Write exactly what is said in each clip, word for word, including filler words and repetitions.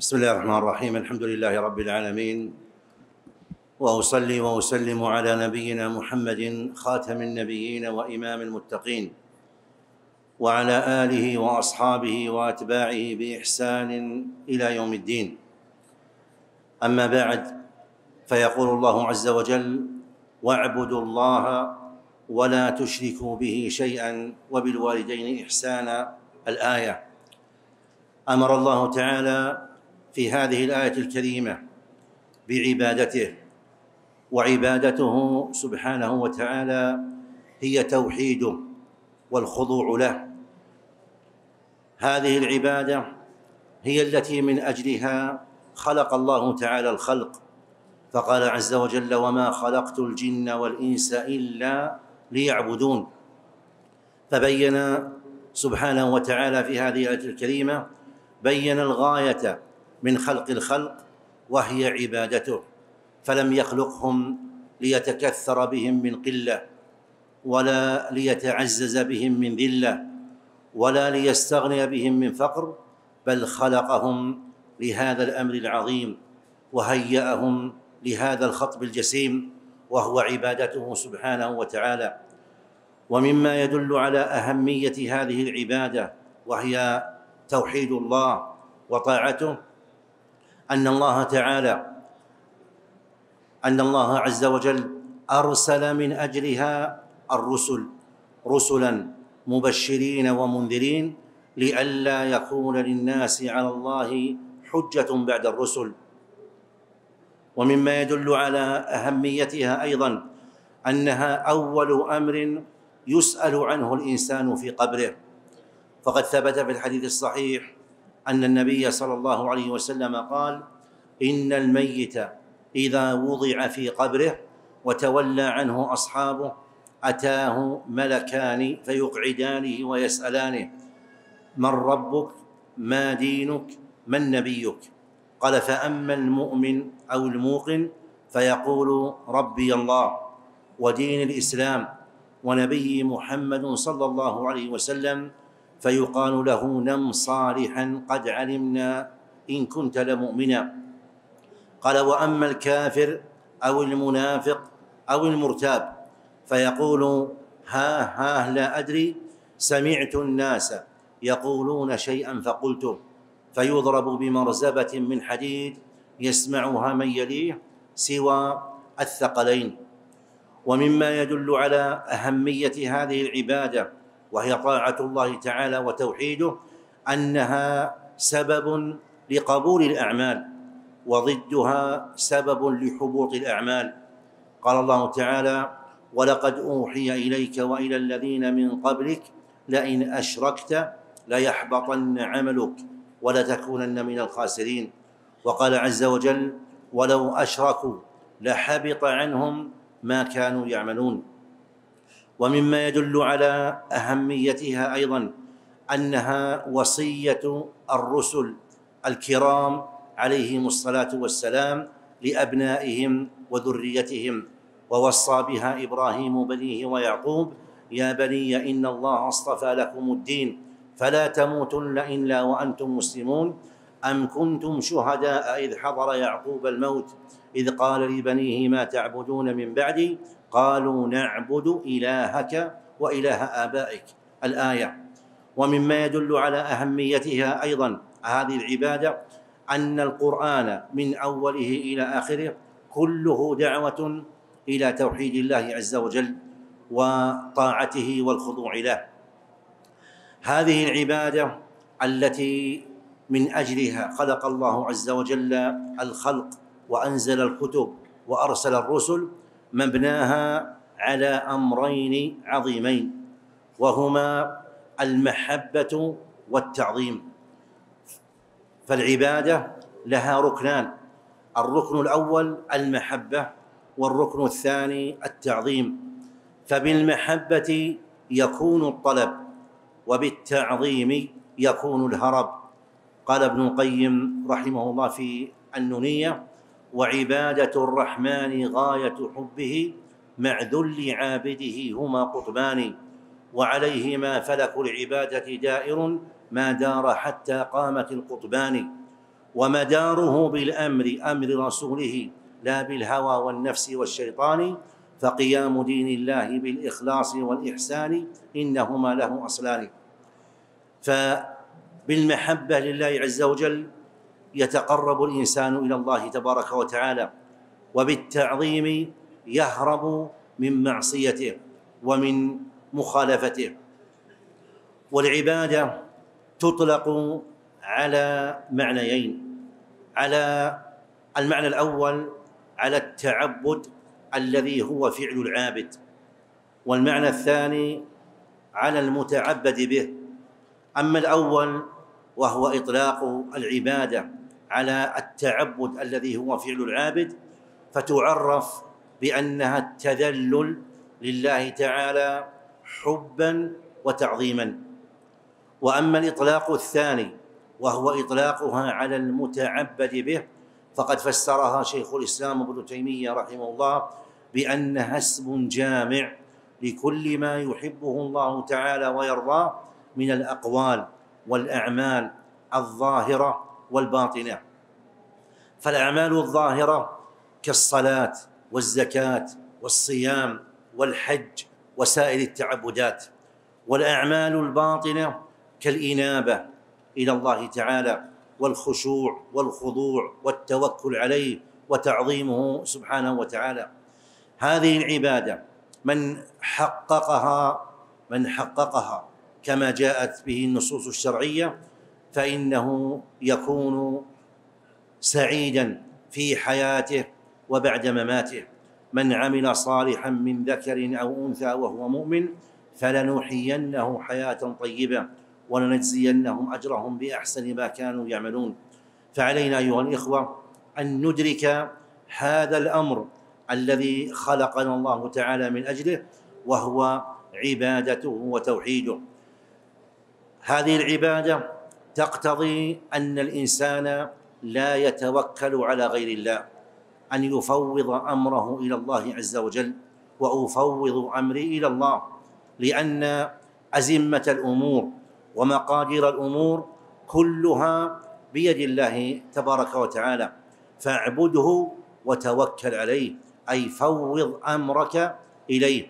بسم الله الرحمن الرحيم. الحمد لله رب العالمين، وأصلي وأسلم على نبينا محمد خاتم النبيين وإمام المتقين، وعلى آله وأصحابه وأتباعه بإحسان إلى يوم الدين. أما بعد، فيقول الله عز وجل: واعبدوا الله ولا تشركوا به شيئا وبالوالدين إحسانا. الآية. أمر الله تعالى في هذه الآية الكريمة بعبادته، وعبادته سبحانه وتعالى هي توحيده والخضوع له. هذه العبادة هي التي من أجلها خلق الله تعالى الخلق، فقال عز وجل: وما خلقت الجن والإنس إلا ليعبدون. فبين سبحانه وتعالى في هذه الآية الكريمة بين الغاية من خلق الخلق، وهي عبادته، فلم يخلقهم ليتكثر بهم من قلة، ولا ليتعزز بهم من ذلة، ولا ليستغني بهم من فقر، بل خلقهم لهذا الأمر العظيم، وهيأهم لهذا الخطب الجسيم، وهو عبادته سبحانه وتعالى. ومما يدل على أهمية هذه العبادة وهي توحيد الله وطاعته أن الله تعالى أن الله عز وجل أرسل من أجلها الرسل رسلا مبشرين ومنذرين، لئلا يكون للناس على الله حجة بعد الرسل. ومما يدل على أهميتها أيضا أنها أول أمر يسأل عنه الإنسان في قبره، فقد ثبت في الحديث الصحيح أن النبي صلى الله عليه وسلم قال: إن الميت إذا وضع في قبره وتولى عنه أصحابه أتاه ملكان فيقعدانه ويسألانه: من ربك؟ ما دينك؟ من نبيك؟ قال: فأما المؤمن أو الموقن فيقول: ربي الله ودين الإسلام ونبي محمد صلى الله عليه وسلم، فيقال له: نم صالحا قد علمنا إن كنت لمؤمنا. قال: وأما الكافر أو المنافق أو المرتاب فيقول: ها ها لا أدري، سمعت الناس يقولون شيئا فقلته، فيضرب بمرزبة من حديد يسمعها من يليه سوى الثقلين. ومما يدل على أهمية هذه العبادة وهي طاعة الله تعالى وتوحيده أنها سبب لقبول الأعمال، وضدها سبب لحبوط الأعمال. قال الله تعالى: ولقد أوحي إليك وإلى الذين من قبلك لئن أشركت ليحبطن عملك ولتكونن من الخاسرين. وقال عز وجل: ولو أشركوا لحبط عنهم ما كانوا يعملون. ومما يدل على أهميتها أيضا أنها وصية الرسل الكرام عليهم الصلاة والسلام لأبنائهم وذريتهم، ووصى بها إبراهيم بنيه ويعقوب: يا بني إن الله اصطفى لكم الدين فلا تموتن إلا وأنتم مسلمون. أم كنتم شهداء إذ حضر يعقوب الموت إذ قال لبنيه ما تعبدون من بعدي قالوا نعبد إلهك وإله آبائك. الآية. ومما يدل على أهميتها أيضا هذه العبادة أن القرآن من أوله إلى آخره كله دعوة إلى توحيد الله عز وجل وطاعته والخضوع له. هذه العبادة التي من أجلها خلق الله عز وجل الخلق وأنزل الكتب وأرسل الرسل مبناها على أمرين عظيمين، وهما المحبة والتعظيم. فالعبادة لها ركنان: الركن الأول المحبة، والركن الثاني التعظيم. فبالمحبة يكون الطلب، وبالتعظيم يكون الهرب. قال ابن القيم رحمه الله في النونية: وعبادة الرحمن غاية حبه مع ذل عابده هما قطبان، وعليهما فلك العبادة دائر ما دار حتى قامت القطبان. ومداره بالأمر أمر رسوله لا بالهوى والنفس والشيطان، فقيام دين الله بالإخلاص والإحسان إنهما له أصلان. فبالمحبة لله عز وجل يتقرب الإنسان إلى الله تبارك وتعالى، وبالتعظيم يهرب من معصيته ومن مخالفته. والعبادة تطلق على معنيين: على المعنى الأول على التعبد الذي هو فعل العابد، والمعنى الثاني على المتعبد به. أما الأول وهو إطلاق العبادة على التعبد الذي هو فعل العابد، فتعرف بأنها التذلل لله تعالى حبا وتعظيما. وأما الإطلاق الثاني وهو إطلاقها على المتعبد به، فقد فسرها شيخ الإسلام ابن تيمية رحمه الله بأنها اسم جامع لكل ما يحبه الله تعالى ويرضاه من الأقوال والأعمال الظاهرة والباطنة. فالأعمال الظاهرة كالصلاة والزكاة والصيام والحج وسائر التعبدات، والأعمال الباطنة كالإنابة إلى الله تعالى والخشوع والخضوع والتوكل عليه وتعظيمه سبحانه وتعالى. هذه العبادة من حققها من حققها كما جاءت به النصوص الشرعية فإنه يكون سعيدا في حياته وبعد مماته. من عمل صالحا من ذكر أو أنثى وهو مؤمن فلنحيينه حياة طيبة ولنجزينهم أجرهم بأحسن ما كانوا يعملون. فعلينا أيها الإخوة أن ندرك هذا الأمر الذي خلقنا الله تعالى من أجله، وهو عبادته وتوحيده. هذه العبادة تقتضي أن الإنسان لا يتوكل على غير الله، أن يفوض أمره إلى الله عز وجل. وأفوض أمري إلى الله، لأن أزمة الأمور ومقادير الأمور كلها بيد الله تبارك وتعالى، فاعبده وتوكل عليه، أي فوض أمرك إليه.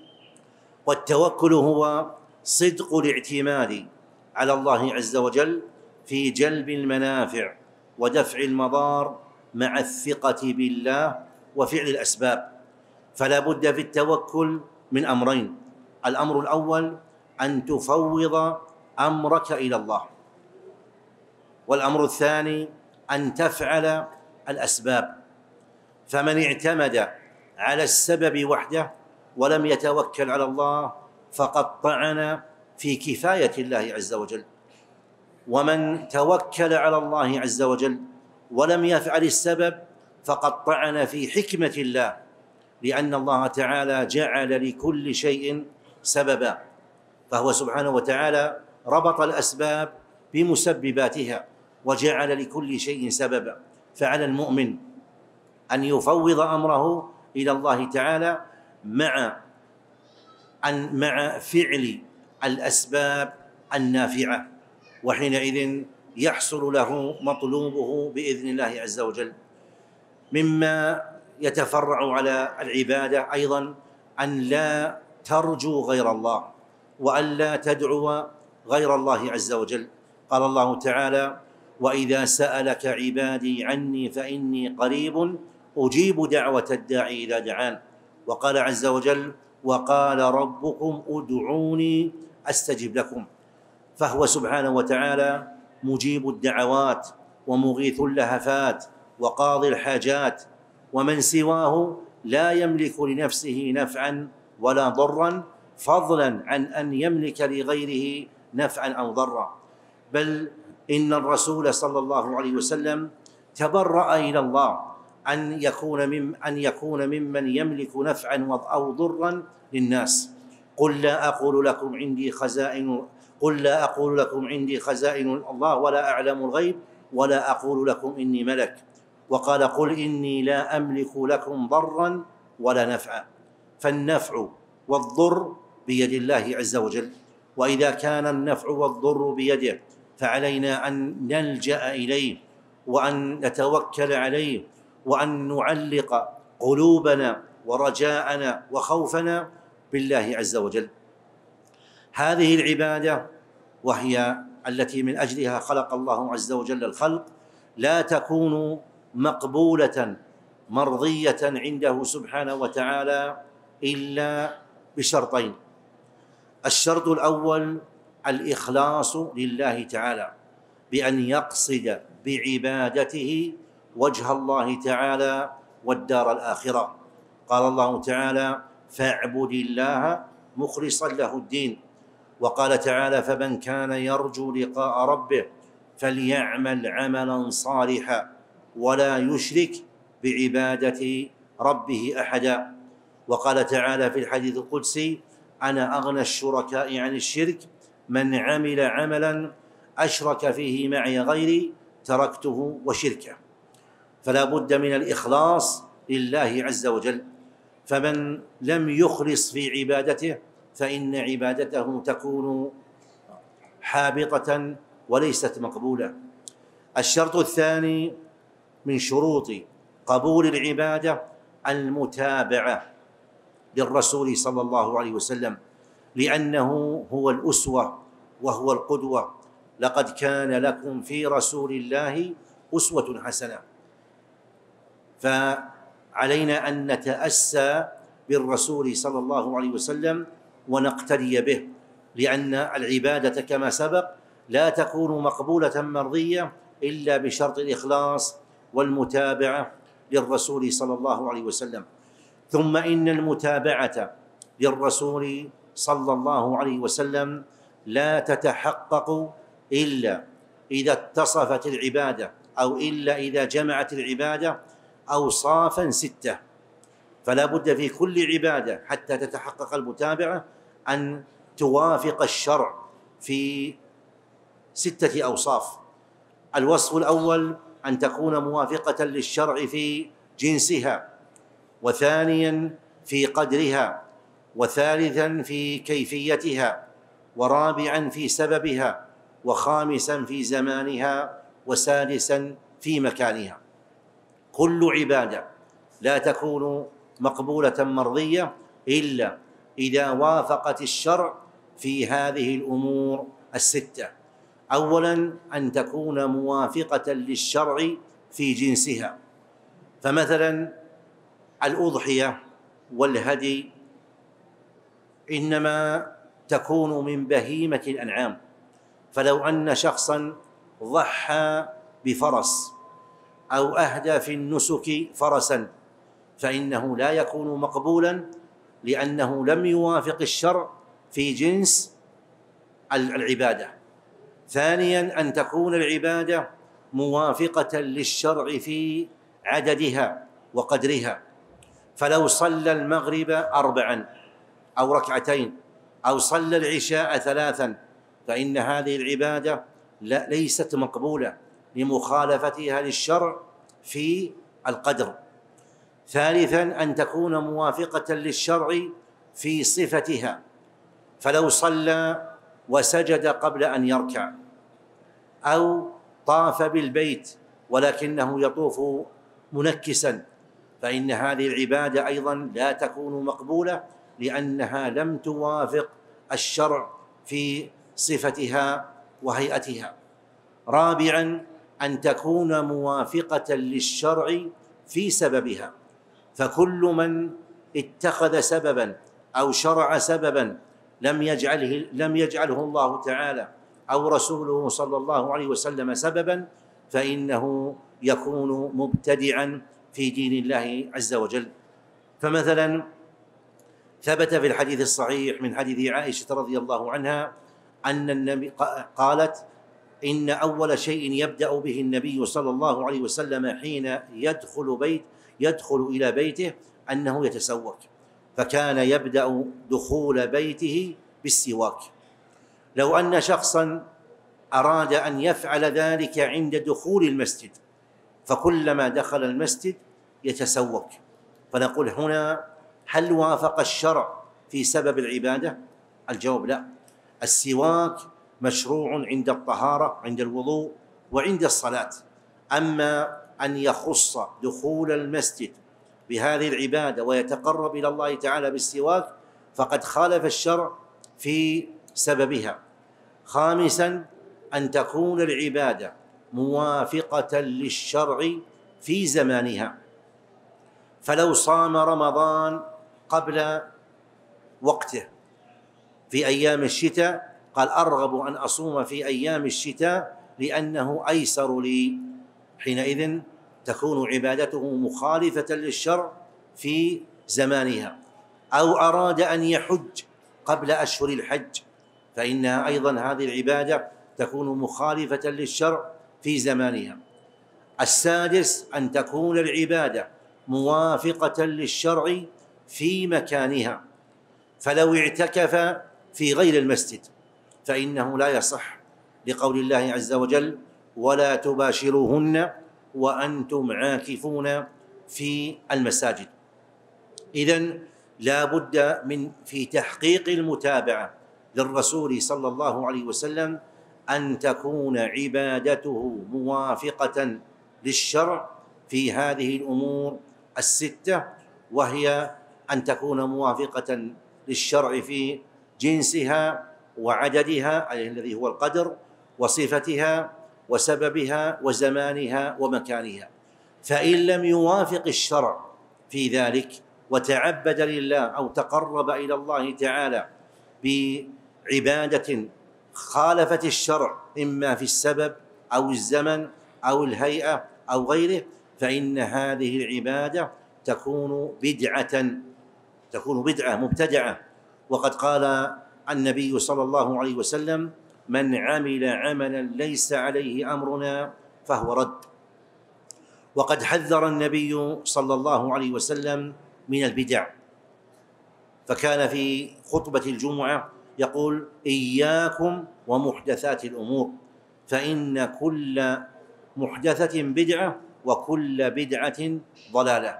والتوكل هو صدق الاعتماد على الله عز وجل في جلب المنافع ودفع المضار مع الثقة بالله وفعل الأسباب. فلا بد في التوكل من أمرين: الأمر الأول أن تفوض أمرك إلى الله، والأمر الثاني أن تفعل الأسباب. فمن اعتمد على السبب وحده ولم يتوكل على الله فقد طعن في كفاية الله عز وجل. ومن توكل على الله عز وجل ولم يفعل السبب فقد طعن في حكمة الله، لأن الله تعالى جعل لكل شيء سببا، فهو سبحانه وتعالى ربط الأسباب بمسبباتها وجعل لكل شيء سببا. فعلى المؤمن أن يفوض أمره إلى الله تعالى مع أن مع فعل الأسباب النافعة، وحينئذ يحصل له مطلوبه بإذن الله عز وجل. مما يتفرع على العبادة أيضا أن لا ترجو غير الله وأن لا تدعو غير الله عز وجل. قال الله تعالى: وإذا سألك عبادي عني فإني قريب أجيب دعوة الداعي إذا دعان. وقال عز وجل: وقال ربكم ادعوني أستجب لكم. فهو سبحانه وتعالى مجيب الدعوات ومغيث اللهفات وقاضي الحاجات، ومن سواه لا يملك لنفسه نفعا ولا ضرا، فضلا عن أن يملك لغيره نفعا أو ضرا. بل إن الرسول صلى الله عليه وسلم تبرأ إلى الله أن يكون من أن يكون ممن يملك نفعا أو ضرا للناس. قل لا أقول لكم عندي خزائن قل لا أقول لكم عندي خزائن الله ولا أعلم الغيب ولا أقول لكم إني ملك. وقال: قل إني لا أملك لكم ضرا ولا نفعا. فالنفع والضر بيد الله عز وجل، وإذا كان النفع والضر بيده فعلينا أن نلجأ إليه وأن نتوكل عليه، وأن نعلق قلوبنا ورجاءنا وخوفنا بالله عز وجل. هذه العبادة وهي التي من أجلها خلق الله عز وجل الخلق لا تكون مقبولة مرضية عنده سبحانه وتعالى إلا بشرطين. الشرط الأول الإخلاص لله تعالى، بأن يقصد بعبادته وجه الله تعالى والدار الآخرة. قال الله تعالى: فاعبد الله مخلصا له الدين. وقال تعالى: فمن كان يرجو لقاء ربه فليعمل عملا صالحا ولا يشرك بعبادة ربه أحدا. وقال تعالى في الحديث القدسي: أنا أغنى الشركاء عن الشرك، من عمل عملا أشرك فيه معي غيري تركته وشركه. فلا بد من الإخلاص لله عز وجل، فمن لم يخلص في عبادته فإن عبادته تكون حابطة وليست مقبولة. الشرط الثاني من شروط قبول العبادة المتابعة للرسول صلى الله عليه وسلم، لأنه هو الأسوة وهو القدوة. لقد كان لكم في رسول الله أسوة حسنة. فعلينا أن نتأسى بالرسول صلى الله عليه وسلم ونقتدي به، لأن العبادة كما سبق لا تكون مقبولة مرضية إلا بشرط الإخلاص والمتابعة للرسول صلى الله عليه وسلم. ثم إن المتابعة للرسول صلى الله عليه وسلم لا تتحقق إلا إذا اتصفت العبادة أو إلا إذا جمعت العبادة أوصافا ستة. فلا بد في كل عبادة حتى تتحقق المتابعة أن توافق الشرع في ستة أوصاف. الوصف الأول أن تكون موافقة للشرع في جنسها، وثانيا في قدرها، وثالثا في كيفيتها، ورابعا في سببها، وخامسا في زمانها، وسادسا في مكانها. كل عبادة لا تكون مقبولة مرضية إلا إذا وافقت الشرع في هذه الأمور الستة. أولا أن تكون موافقة للشرع في جنسها، فمثلا الأضحية والهدي إنما تكون من بهيمة الأنعام، فلو أن شخصا ضحى بفرس أو أهدى في النسك فرسا فإنه لا يكون مقبولا، لأنه لم يوافق الشرع في جنس العبادة. ثانيا أن تكون العبادة موافقة للشرع في عددها وقدرها، فلو صلى المغرب أربعا أو ركعتين أو صلى العشاء ثلاثا فإن هذه العبادة ليست مقبولة لمخالفتها للشرع في القدر. ثالثا أن تكون موافقة للشرع في صفتها، فلو صلى وسجد قبل أن يركع أو طاف بالبيت ولكنه يطوف منكسا فإن هذه العبادة أيضا لا تكون مقبولة، لأنها لم توافق الشرع في صفتها وهيئتها. رابعا أن تكون موافقة للشرع في سببها، فكل من اتخذ سببا أو شرع سببا لم يجعله لم يجعله الله تعالى أو رسوله صلى الله عليه وسلم سببا فإنه يكون مبتدعا في دين الله عز وجل. فمثلا ثبت في الحديث الصحيح من حديث عائشة رضي الله عنها أن النبي قالت: إن أول شيء يبدأ به النبي صلى الله عليه وسلم حين يدخل بيت يدخل إلى بيته أنه يتسوك، فكان يبدأ دخول بيته بالسواك. لو أن شخصا أراد أن يفعل ذلك عند دخول المسجد فكلما دخل المسجد يتسوك، فنقول هنا هل وافق الشرع في سبب العبادة؟ الجواب لا. السواك مشروع عند الطهارة، عند الوضوء، وعند الصلاة، أما أن يخص دخول المسجد بهذه العبادة ويتقرب إلى الله تعالى بالسواك فقد خالف الشرع في سببها. خامسا أن تكون العبادة موافقة للشرع في زمانها، فلو صام رمضان قبل وقته في أيام الشتاء قال أرغب أن أصوم في أيام الشتاء لأنه أيسر لي، حينئذ تكون عبادته مخالفة للشرع في زمانها. أو أراد أن يحج قبل أشهر الحج فإنها أيضا هذه العبادة تكون مخالفة للشرع في زمانها. السادس أن تكون العبادة موافقة للشرع في مكانها، فلو اعتكف في غير المسجد فإنه لا يصح لقول الله عز وجل ولا تباشروهن وأنتم عاكفون في المساجد. إذن لا بد من في تحقيق المتابعة للرسول صلى الله عليه وسلم أن تكون عبادته موافقة للشرع في هذه الأمور الستة، وهي أن تكون موافقة للشرع في جنسها وعددها الذي هو القدر وصفتها وسببها وزمانها ومكانها. فإن لم يوافق الشرع في ذلك وتعبد لله أو تقرب إلى الله تعالى بعبادة خالفت الشرع إما في السبب أو الزمن أو الهيئة أو غيره فإن هذه العبادة تكون بدعة تكون بدعة مبتدعة. وقد قال النبي صلى الله عليه وسلم من عمل عملا ليس عليه أمرنا فهو رد. وقد حذر النبي صلى الله عليه وسلم من البدع، فكان في خطبة الجمعة يقول إياكم ومحدثات الأمور فإن كل محدثة بدعة وكل بدعة ضلالة.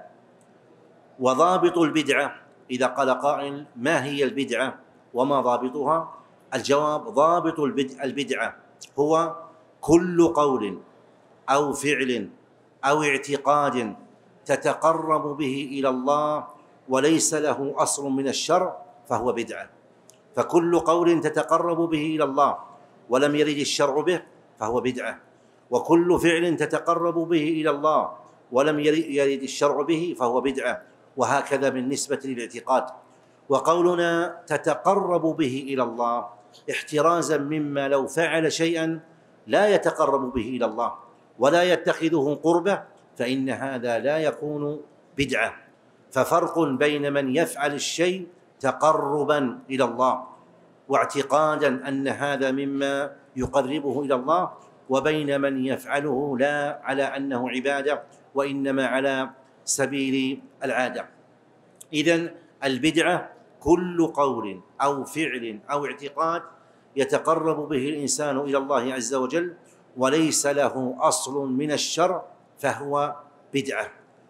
وضابط البدعة إذا قال قائل ما هي البدعة وما ضابطها؟ الجواب ضابط البدعة هو كل قول أو فعل أو اعتقاد تتقرب به إلى الله وليس له أصل من الشرع فهو بدعة. فكل قول تتقرب به إلى الله ولم يرد الشرع به فهو بدعة، وكل فعل تتقرب به إلى الله ولم يرد الشرع به فهو بدعة، وهكذا بالنسبة للاعتقاد. وقولنا تتقرب به إلى الله احترازا مما لو فعل شيئا لا يتقرب به إلى الله ولا يتخذه قربة فإن هذا لا يكون بدعة. ففرق بين من يفعل الشيء تقربا إلى الله واعتقادا أن هذا مما يقربه إلى الله وبين من يفعله لا على أنه عبادة وإنما على سبيل العادة. إذن البدعة كل قول أو فعل أو اعتقاد يتقرب به الإنسان إلى الله عز وجل وليس له أصل من الشرع فهو بدعة.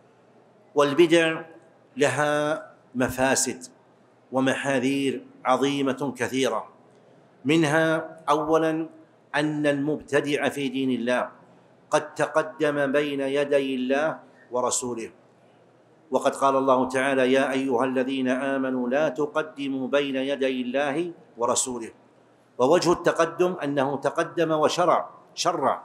والبدع لها مفاسد ومحاذير عظيمة كثيرة، منها أولا أن المبتدع في دين الله قد تقدم بين يدي الله ورسوله، وقد قال الله تعالى يا أيها الذين آمنوا لا تقدموا بين يدي الله ورسوله. ووجه التقدم أنه تقدم وشرع شرع.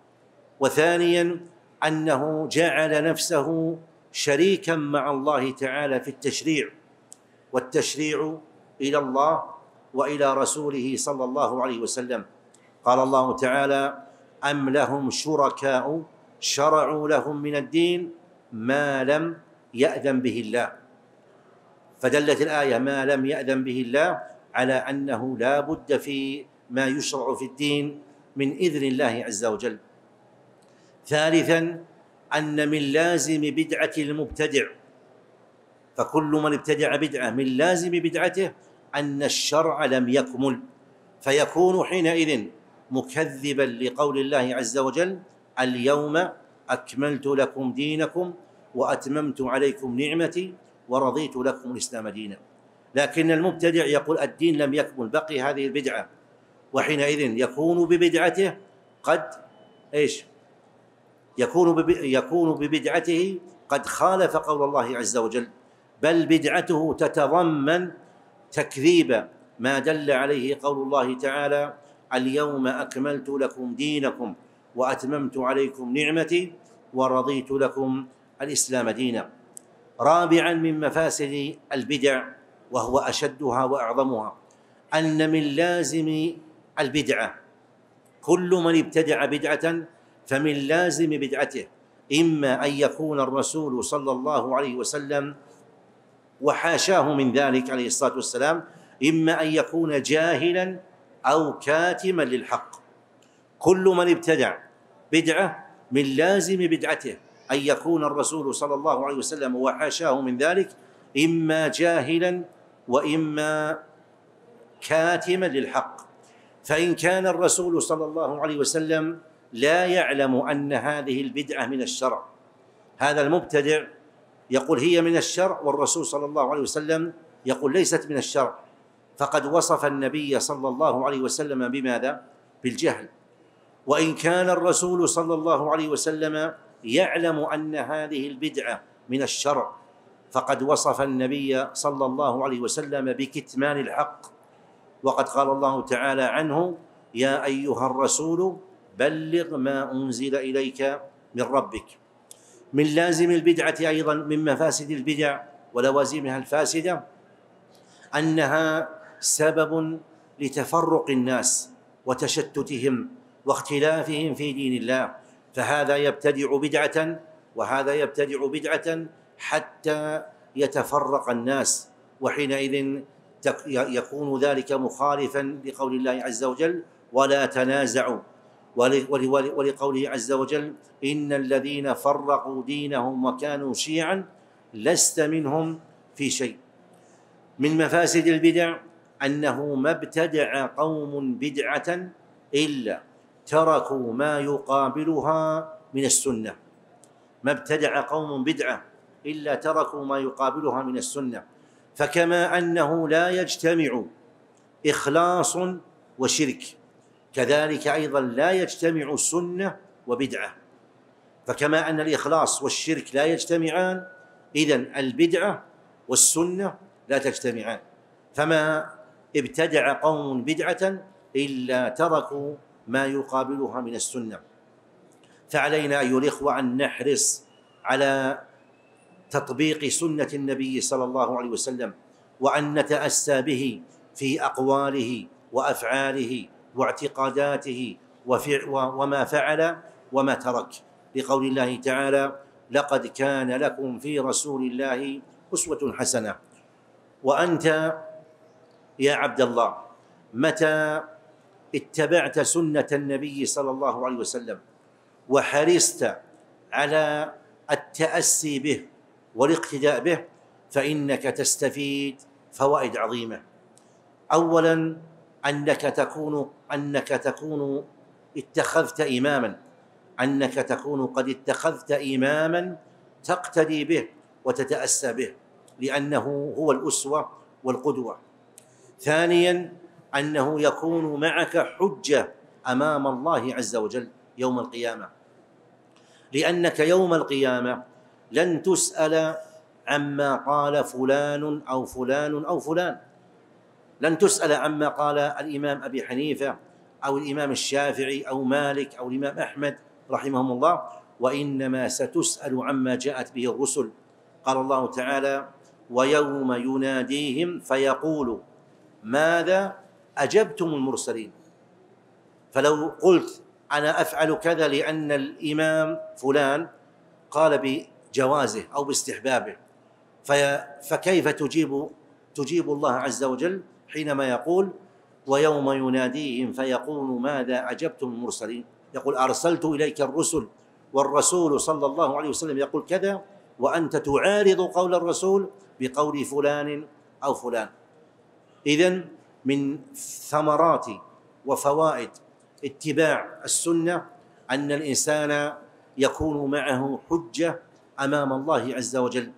وثانيا أنه جعل نفسه شريكا مع الله تعالى في التشريع، والتشريع إلى الله وإلى رسوله صلى الله عليه وسلم. قال الله تعالى أم لهم شركاء شرعوا لهم من الدين ما لم يأذن به الله، فدلت الآية ما لم يأذن به الله على أنه لا بد في ما يشرع في الدين من إذن الله عز وجل. ثالثا أن من لازم بدعة المبتدع، فكل من ابتدع بدعة من لازم بدعته أن الشرع لم يكمل، فيكون حينئذ مكذبا لقول الله عز وجل اليوم أكملت لكم دينكم وأتممت عليكم نعمتي ورضيت لكم الإسلام دينا. لكن المبتدع يقول الدين لم يكمل بقي هذه البدعة، وحينئذ يكون ببدعته قد إيش يكون يكون ببدعته قد خالف قول الله عز وجل، بل بدعته تتضمن تكذيب ما دل عليه قول الله تعالى: اليوم أكملت لكم دينكم وأتممت عليكم نعمتي ورضيت لكم الإسلام دينا. رابعا من مفاسد البدع وهو أشدها وأعظمها أن من لازم البدعة كل من ابتدع بدعة فمن لازم بدعته إما أن يكون الرسول صلى الله عليه وسلم وحاشاه من ذلك عليه الصلاة والسلام، إما أن يكون جاهلا أو كاتما للحق. كل من ابتدع بدعة من لازم بدعته أن يكون الرسول صلى الله عليه وسلم وحاشاه من ذلك إما جاهلا وإما كاتما للحق. فإن كان الرسول صلى الله عليه وسلم لا يعلم أن هذه البدعة من الشرع، هذا المبتدع يقول هي من الشرع والرسول صلى الله عليه وسلم يقول ليست من الشرع، فقد وصف النبي صلى الله عليه وسلم بماذا؟ بالجهل. وإن كان الرسول صلى الله عليه وسلم يعلم أن هذه البدعة من الشرع فقد وصف النبي صلى الله عليه وسلم بكتمان الحق، وقد قال الله تعالى عنه: يا أيها الرسول بلغ ما أنزل إليك من ربك. من لازم البدعة أيضا من مفاسد البدع ولوازمها الفاسدة أنها سبب لتفرق الناس وتشتتهم واختلافهم في دين الله، فهذا يبتدع بدعة وهذا يبتدع بدعة حتى يتفرق الناس، وحينئذ يكون ذلك مخالفا لقول الله عز وجل: ولا تنازعوا، ولقوله عز وجل: إن الذين فرقوا دينهم وكانوا شيعا لست منهم في شيء. من مفاسد البدع أنه ما ابتدع قوم بدعة إلا تركوا ما يقابلها من السنة. ما ابتدع قوم بدعة إلا تركوا ما يقابلها من السنة. فكما أنه لا يجتمع إخلاص وشرك، كذلك أيضا لا يجتمع سنة وبدعة. فكما أن الإخلاص والشرك لا يجتمعان، إذن البدعة والسنة لا تجتمعان. فما ابتدع قوم بدعة إلا تركوا ما يقابلها من السنة. فعلينا أيها الإخوة أن نحرص على تطبيق سنة النبي صلى الله عليه وسلم، وأن نتأسى به في أقواله وأفعاله واعتقاداته وما فعل وما ترك، لقول الله تعالى: لقد كان لكم في رسول الله أسوة حسنة. وأنت يا عبد الله متى اتبعت سنة النبي صلى الله عليه وسلم وحرصت على التأسي به والاقتداء به فإنك تستفيد فوائد عظيمة. أولا أنك تكون أنك تكون اتخذت إماما أنك تكون قد اتخذت إماما تقتدي به وتتأسى به، لأنه هو الأسوة والقدوة. ثانيا أنه يكون معك حجة أمام الله عز وجل يوم القيامة، لأنك يوم القيامة لن تسأل عما قال فلان أو فلان أو فلان، لن تسأل عما قال الإمام أبي حنيفة أو الإمام الشافعي أو مالك أو الإمام أحمد رحمهم الله، وإنما ستسأل عما جاءت به الرسل. قال الله تعالى: ويوم يناديهم فيقول ماذا أجبتم المرسلين. فلو قلت أنا أفعل كذا لأن الإمام فلان قال بجوازه أو باستحبابه، فكيف تجيب تجيب الله عز وجل حينما يقول: ويوم يناديهم فيقول ماذا أجبتم المرسلين؟ يقول: أرسلت إليك الرسل والرسول صلى الله عليه وسلم يقول كذا، وأنت تعارض قول الرسول بقول فلان أو فلان. إذن من ثمرات وفوائد اتباع السنة أن الإنسان يكون معه حجة أمام الله عز وجل.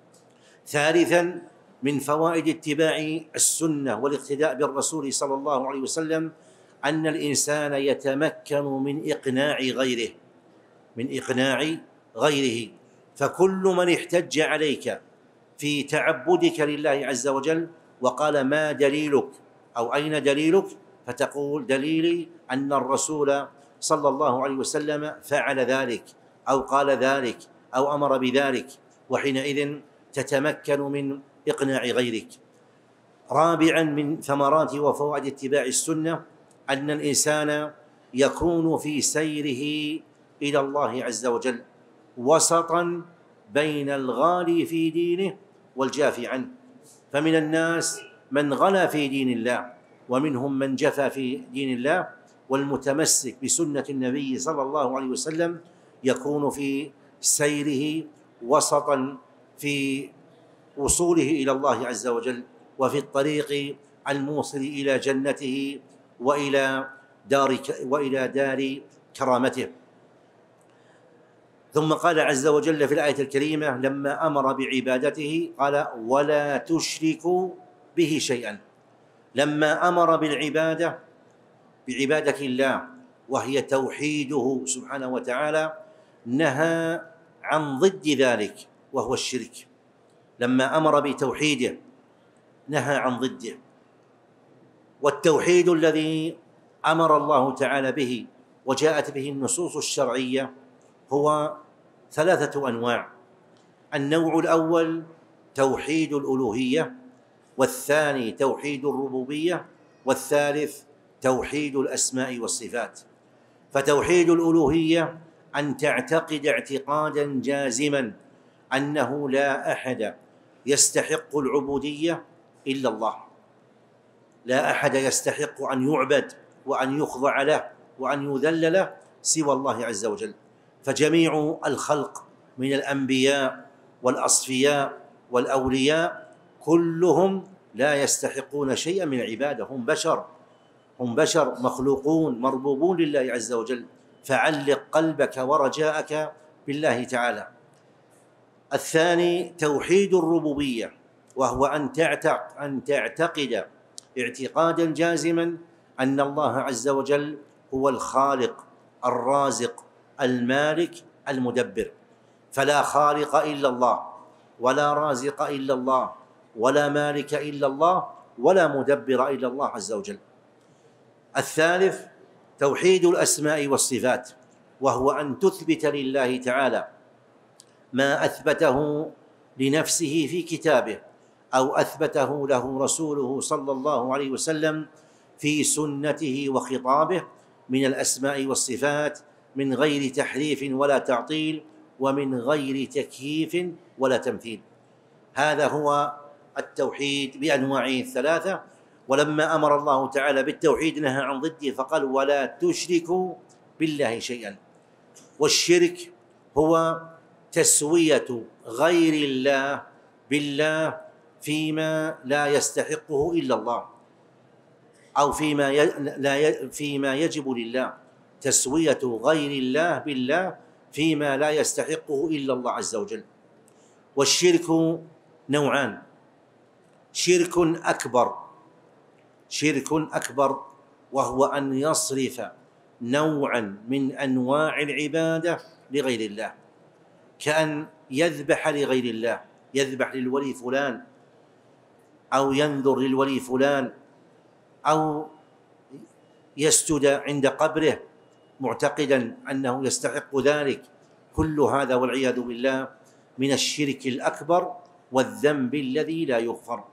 ثالثا من فوائد اتباع السنة والاقتداء بالرسول صلى الله عليه وسلم أن الإنسان يتمكن من إقناع غيره. من إقناع غيره. فكل من احتج عليك في تعبدك لله عز وجل وقال ما دليلك أو أين دليلك، فتقول دليلي أن الرسول صلى الله عليه وسلم فعل ذلك أو قال ذلك أو أمر بذلك، وحينئذ تتمكن من إقناع غيرك. رابعا من ثمرات وفوائد اتباع السنة أن الإنسان يكون في سيره إلى الله عز وجل وسطا بين الغالي في دينه والجافي عنه. فمن الناس من غلا في دين الله، ومنهم من جفى في دين الله، والمتمسك بسنة النبي صلى الله عليه وسلم يكون في سيره وسطا في وصوله إلى الله عز وجل، وفي الطريق الموصل إلى جنته وإلى دار وإلى دار كرامته. ثم قال عز وجل في الآية الكريمة لما أمر بعبادته قال ولا تشركوا به شيئا. لما أمر بالعبادة بعبادة الله وهي توحيده سبحانه وتعالى نهى عن ضد ذلك وهو الشرك. لما أمر بتوحيده نهى عن ضده. والتوحيد الذي أمر الله تعالى به وجاءت به النصوص الشرعية هو ثلاثة أنواع. النوع الأول توحيد الألوهية، والثاني توحيد الربوبية، والثالث توحيد الأسماء والصفات. فتوحيد الألوهية أن تعتقد اعتقادا جازما أنه لا أحد يستحق العبودية إلا الله، لا أحد يستحق أن يعبد وأن يخضع له وأن يذل له سوى الله عز وجل. فجميع الخلق من الأنبياء والأصفياء والأولياء كلهم لا يستحقون شيئا من العبادة، هم بشر هم بشر مخلوقون مربوبون لله عز وجل. فعلق قلبك ورجاءك بالله تعالى. الثاني توحيد الربوبية، وهو أن تعتقد أن تعتقد اعتقادا جازما أن الله عز وجل هو الخالق الرازق المالك المدبر، فلا خالق إلا الله، ولا رازق إلا الله، ولا مالك إلا الله، ولا مدبر إلا الله عز وجل. الثالث توحيد الأسماء والصفات، وهو أن تثبت لله تعالى ما أثبته لنفسه في كتابه أو أثبته له رسوله صلى الله عليه وسلم في سنته وخطابه من الأسماء والصفات من غير تحريف ولا تعطيل، ومن غير تكييف ولا تمثيل. هذا هو التوحيد بأنواعه الثلاثة. ولما أمر الله تعالى بالتوحيد نهى عن ضده فقال ولا تشركوا بالله شيئا. والشرك هو تسوية غير الله بالله فيما لا يستحقه إلا الله، أو فيما لا فيما يجب لله، تسوية غير الله بالله فيما لا يستحقه إلا الله عز وجل. والشرك نوعان: شرك أكبر شرك أكبر وهو أن يصرف نوعا من أنواع العبادة لغير الله، كأن يذبح لغير الله، يذبح للولي فلان أو ينذر للولي فلان أو يسجد عند قبره معتقدا أنه يستحق ذلك. كل هذا والعياذ بالله من الشرك الأكبر والذنب الذي لا يغفر.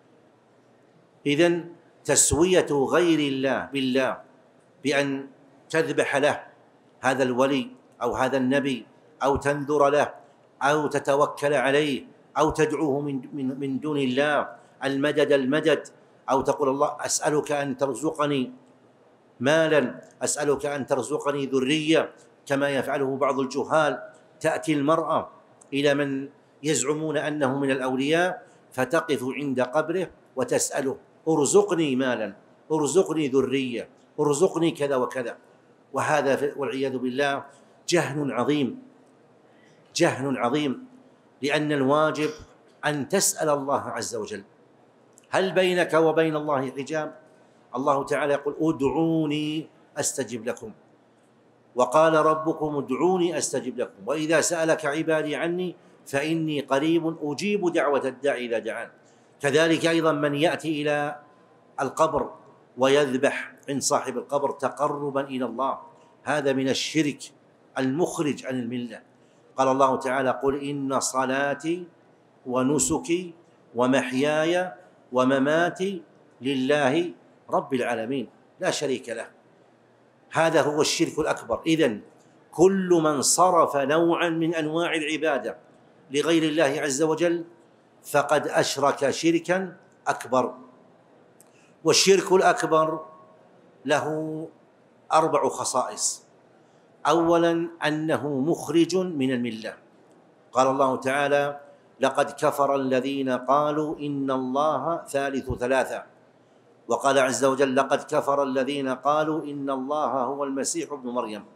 إذن تسوية غير الله بالله بأن تذبح له هذا الولي أو هذا النبي أو تنذر له أو تتوكل عليه أو تدعوه من, من, من دون الله المدد المدد، أو تقول الله أسألك أن ترزقني مالا، أسألك أن ترزقني ذرية، كما يفعله بعض الجهال. تأتي المرأة إلى من يزعمون أنه من الأولياء فتقف عند قبره وتسأله ارزقني مالا، ارزقني ذرية، ارزقني كذا وكذا. وهذا والعياذ بالله جهل عظيم جهل عظيم لأن الواجب أن تسأل الله عز وجل. هل بينك وبين الله حجاب؟ الله تعالى يقول ادعوني أستجب لكم. وقال ربكم ادعوني أستجب لكم وإذا سألك عبادي عني فإني قريب أجيب دعوة الداعي إذا دعان. كذلك أيضا من يأتي إلى القبر ويذبح عند صاحب القبر تقربا إلى الله، هذا من الشرك المخرج عن الملة. قال الله تعالى: قل إن صلاتي ونسكي ومحياي ومماتي لله رب العالمين لا شريك له. هذا هو الشرك الأكبر. إذن كل من صرف نوعا من أنواع العبادة لغير الله عز وجل فقد أشرك شركا أكبر. والشرك الأكبر له أربع خصائص. أولا أنه مخرج من الملة. قال الله تعالى: لقد كفر الذين قالوا إن الله ثالث ثلاثة. وقال عز وجل: لقد كفر الذين قالوا إن الله هو المسيح ابن مريم.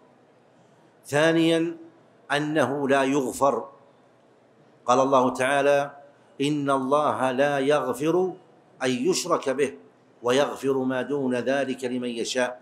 ثانيا أنه لا يغفر. قال الله تعالى: إن الله لا يغفر أن يشرك به ويغفر ما دون ذلك لمن يشاء.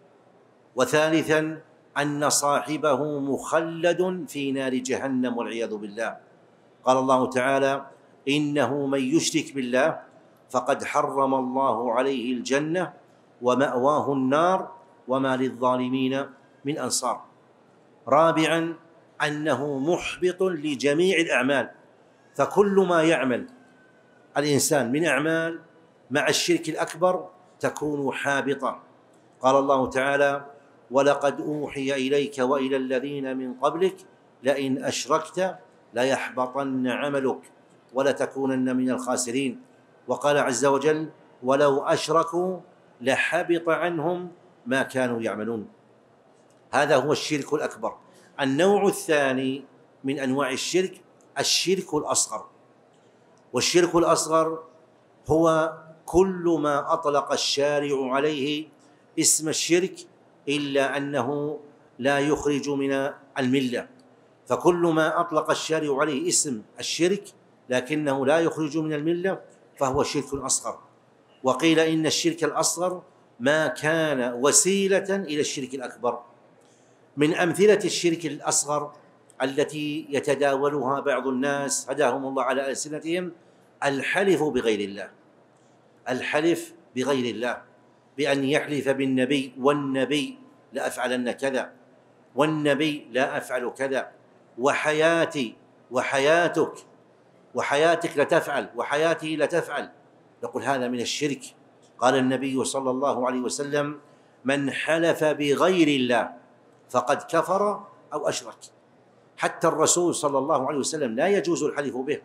وثالثا أن صاحبه مخلد في نار جهنم والعياذ بالله. قال الله تعالى: إنه من يشرك بالله فقد حرم الله عليه الجنة ومأواه النار وما للظالمين من أنصار. رابعا أنه محبط لجميع الأعمال، فكل ما يعمل الإنسان من أعمال مع الشرك الأكبر تكون حابطة. قال الله تعالى: ولقد أوحي إليك وإلى الذين من قبلك لئن أشركت ليحبطن عملك ولتكونن من الخاسرين. وقال عز وجل: ولو أشركوا لحبط عنهم ما كانوا يعملون. هذا هو الشرك الأكبر. النوع الثاني من أنواع الشرك الشرك الأصغر. والشرك الأصغر هو كل ما أطلق الشارع عليه اسم الشرك إلا أنه لا يخرج من الملة. فكل ما أطلق الشارع عليه اسم الشرك لكنه لا يخرج من الملة فهو شرك أصغر. وقيل إن الشرك الأصغر ما كان وسيلة إلى الشرك الأكبر. من أمثلة الشرك الأصغر التي يتداولها بعض الناس هداهم الله على ألسنتهم الحلف بغير الله. الحلف بغير الله بأن يحلف بالنبي: والنبي لأفعلن كذا، والنبي لا أفعل كذا، وحياتي وحياتك وحياتك لتفعل وحياتي لتفعل. نقول هذا من الشرك. قال النبي صلى الله عليه وسلم: من حلف بغير الله فقد كفر أو أشرك. حتى الرسول صلى الله عليه وسلم لا يجوز الحلف به.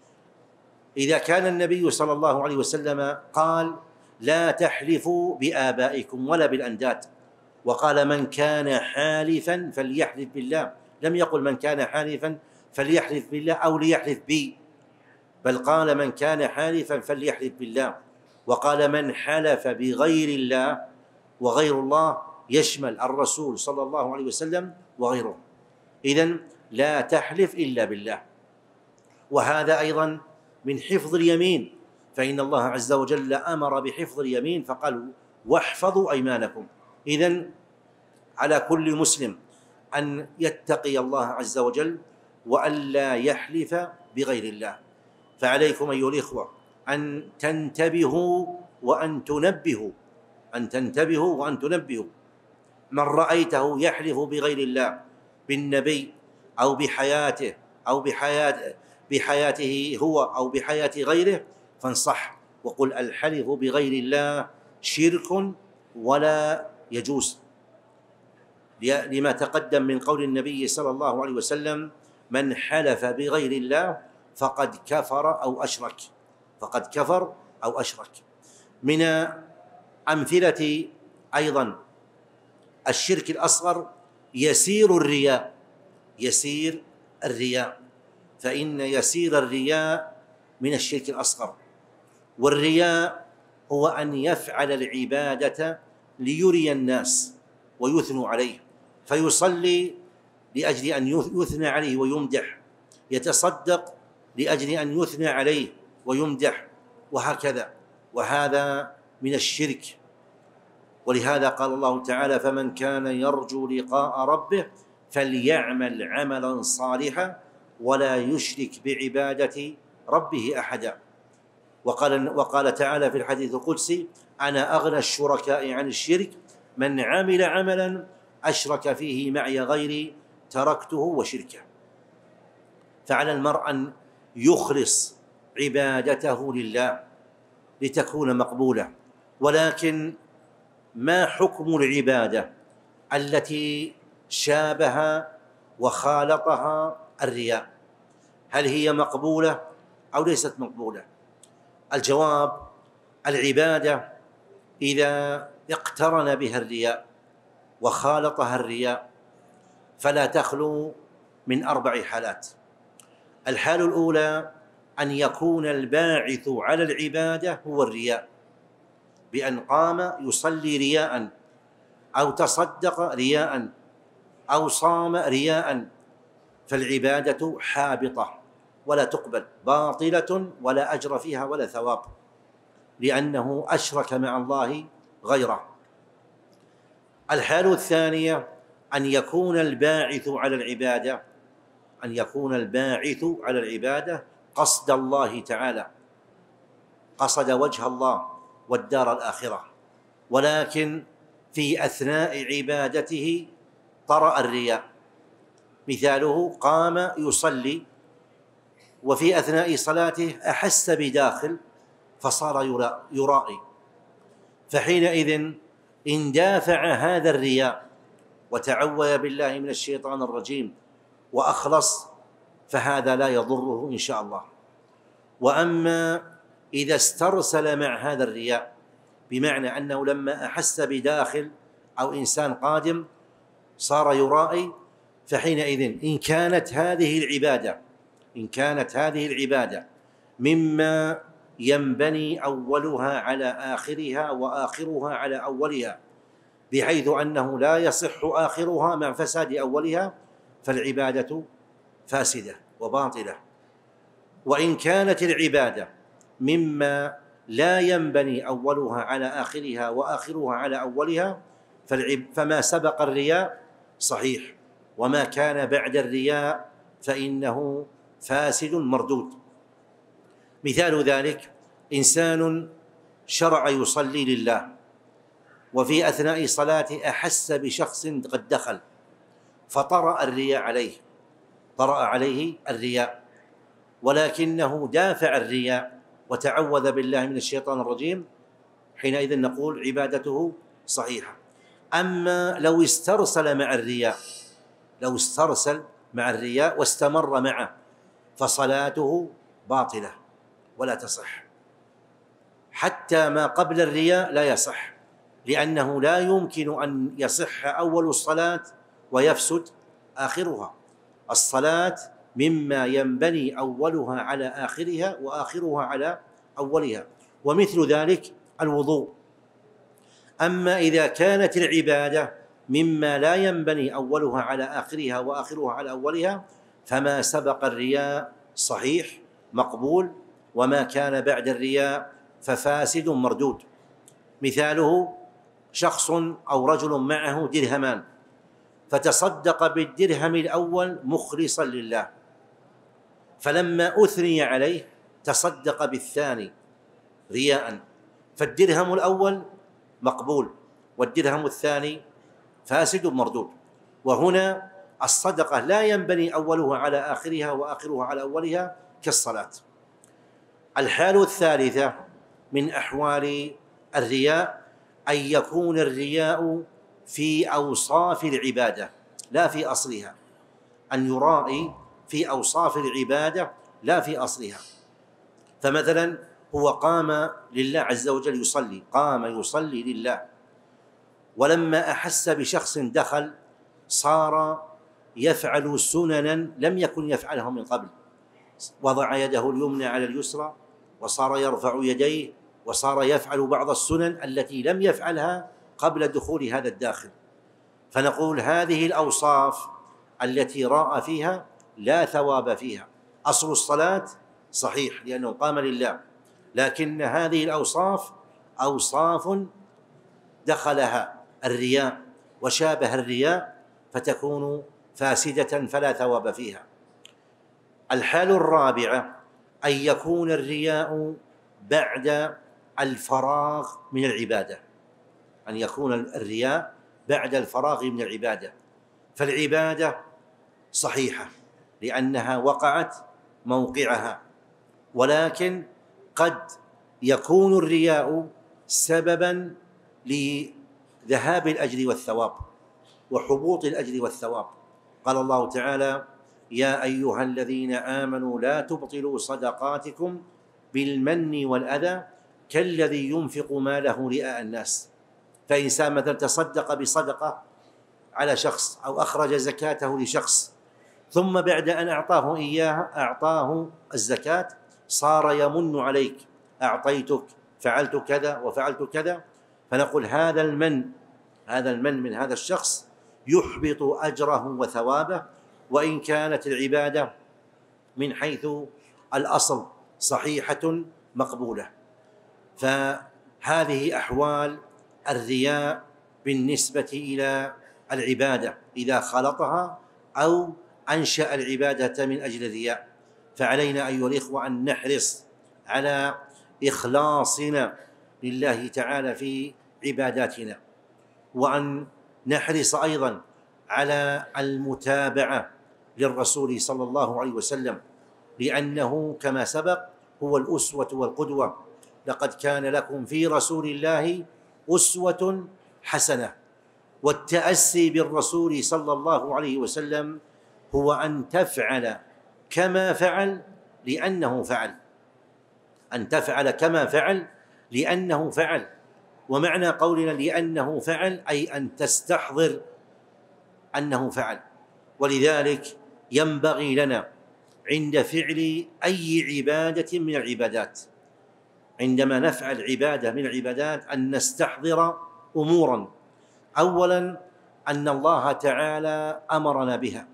إذا كان النبي صلى الله عليه وسلم قال: لا تحلفوا بآبائكم ولا بالأنداد، وقال: من كان حالفا فليحلف بالله، لم يقل من كان حالفا فليحلف بالله أو ليحلف بي، بل قال: من كان حالفا فليحلف بالله. وقال: من حلف بغير الله، وغير الله يشمل الرسول صلى الله عليه وسلم وغيره. إذن لا تحلف إلا بالله. وهذا أيضا من حفظ اليمين، فإن الله عز وجل أمر بحفظ اليمين فقال: واحفظوا أيمانكم. إذن على كل مسلم أن يتقي الله عز وجل وأن لا يحلف بغير الله. فعليكم أيها الإخوة أن تنتبهوا وأن تنبهوا أن تنتبهوا وأن تنبهوا من رأيته يحلف بغير الله بالنبي أو بحياته أو بحياة بحياته هو أو بحياة غيره، فانصح وقل: الحلف بغير الله شرك ولا يجوز، لما تقدم من قول النبي صلى الله عليه وسلم: من حلف بغير الله فقد كفر أو أشرك فقد كفر أو أشرك. من أمثلة أيضا الشرك الأصغر يسير الرياء. يسير الرياء فإن يسير الرياء من الشرك الأصغر. والرياء هو أن يفعل العبادة ليري الناس ويثنوا عليه، فيصلي لأجل أن يثنى عليه ويمدح، يتصدق لأجل أن يثنى عليه ويمدح، وهكذا. وهذا من الشرك. ولهذا قال الله تعالى: فمن كان يرجو لقاء ربه فليعمل عملا صالحا ولا يشرك بعبادة ربه أحدا. وقال, وقال تعالى في الحديث القدسي: أنا أغنى الشركاء عن الشرك، من عمل عملا أشرك فيه معي غيري تركته وشركه. فعلى المرء أن يخلص عبادته لله لتكون مقبولة. ولكن ما حكم العبادة التي شابه وخالطها الرياء؟ هل هي مقبولة أو ليست مقبولة؟ الجواب: العبادة إذا اقترن بها الرياء وخالطها الرياء فلا تخلو من أربع حالات. الحال الأولى أن يكون الباعث على العبادة هو الرياء، بأن قام يصلي رياء، أو تصدق رياء، أو صام رياء، فالعبادة حابطة ولا تقبل، باطلة ولا أجر فيها ولا ثواب، لأنه أشرك مع الله غيره. الحالة الثانية أن يكون الباعث على العبادة أن يكون الباعث على العبادة قصد الله تعالى، قصد وجه الله والدار الآخرة، ولكن في أثناء عبادته طرأ الرياء. مثاله: قام يصلي وفي أثناء صلاته أحس بداخل فصار يرائي، فحينئذ إن دافع هذا الرياء وتعوذ بالله من الشيطان الرجيم وأخلص فهذا لا يضره إن شاء الله. وأما إذا استرسل مع هذا الرياء، بمعنى أنه لما أحس بداخل أو إنسان قادم صار يرائي، فحينئذ إن كانت هذه العبادة إن كانت هذه العبادة مما ينبني أولها على آخرها وآخرها على أولها، بحيث أنه لا يصح آخرها مع فساد أولها، فالعبادة فاسدة وباطلة. وإن كانت العبادة مما لا ينبني أولها على آخرها وآخرها على أولها، فما سبق الرياء صحيح، وما كان بعد الرياء فإنه فاسد مردود. مثال ذلك: إنسان شرع يصلي لله وفي أثناء صلاته أحس بشخص قد دخل فطرأ الرياء عليه طرأ عليه الرياء، ولكنه دافع الرياء وتعوذ بالله من الشيطان الرجيم، حينئذ نقول عبادته صحيحة. أما لو استرسل مع الرياء لو استرسل مع الرياء واستمر معه فصلاته باطلة ولا تصح، حتى ما قبل الرياء لا يصح، لأنه لا يمكن أن يصح أول الصلاة ويفسد آخرها. الصلاة مما ينبني أولها على آخرها وآخرها على أولها، ومثل ذلك الوضوء. أما إذا كانت العبادة مما لا ينبني أولها على آخرها وآخرها على أولها، فما سبق الرياء صحيح مقبول، وما كان بعد الرياء ففاسد مردود. مثاله: شخص أو رجل معه درهمان فتصدق بالدرهم الأول مخلصا لله، فلما أثني عليه تصدق بالثاني رياء، فالدرهم الأول مقبول والدرهم الثاني فاسد مردود. وهنا الصدقة لا ينبني أولها على آخرها وآخرها على أولها كالصلاة. الحالة الثالثة من أحوال الرياء أن يكون الرياء في أوصاف العبادة لا في أصلها، أن يرائي في أوصاف العبادة لا في أصلها. فمثلا هو قام لله عز وجل يصلي قام يصلي لله، ولما أحس بشخص دخل صار يفعل سننا لم يكن يفعلها من قبل، وضع يده اليمنى على اليسرى وصار يرفع يديه وصار يفعل بعض السنن التي لم يفعلها قبل دخول هذا الداخل. فنقول هذه الأوصاف التي راى فيها لا ثواب فيها. أصل الصلاة صحيح لأنه قام لله، لكن هذه الأوصاف أوصاف دخلها الرياء وشابه الرياء فتكون فاسدة فلا ثواب فيها. الحال الرابعة أن يكون الرياء بعد الفراغ من العبادة، أن يكون الرياء بعد الفراغ من العبادة، فالعبادة صحيحة لأنها وقعت موقعها، ولكن قد يكون الرياء سببا لذهاب الأجر والثواب وحبوط الأجر والثواب. قال الله تعالى: يا أيها الذين آمنوا لا تبطلوا صدقاتكم بالمن والأذى كالذي ينفق ماله رئاء الناس. فإنسان مثلا تصدق بصدقة على شخص أو أخرج زكاته لشخص، ثم بعد أن أعطاه إياها أعطاه الزكاة صار يمن عليك: أعطيتك، فعلت كذا وفعلت كذا. فنقول هذا المن هذا المن من هذا الشخص يحبط أجره وثوابه، وإن كانت العبادة من حيث الأصل صحيحة مقبولة. فهذه أحوال الرياء بالنسبة إلى العبادة إذا خلطها أو أنشأ العبادة من أجل الرياء. فعلينا أيها الإخوة أن نحرص على إخلاصنا لله تعالى في عباداتنا، وأن نحرص أيضا على المتابعة للرسول صلى الله عليه وسلم، لأنه كما سبق هو الأسوة والقدوة. لقد كان لكم في رسول الله أسوة حسنة. والتأسي بالرسول صلى الله عليه وسلم هو أن تفعل كما فعل لأنه فعل أن تفعل كما فعل لأنه فعل. ومعنى قولنا لأنه فعل أي أن تستحضر أنه فعل. ولذلك ينبغي لنا عند فعل أي عبادة من العبادات، عندما نفعل عبادة من العبادات، أن نستحضر أمورا: أولا أن الله تعالى أمرنا بها،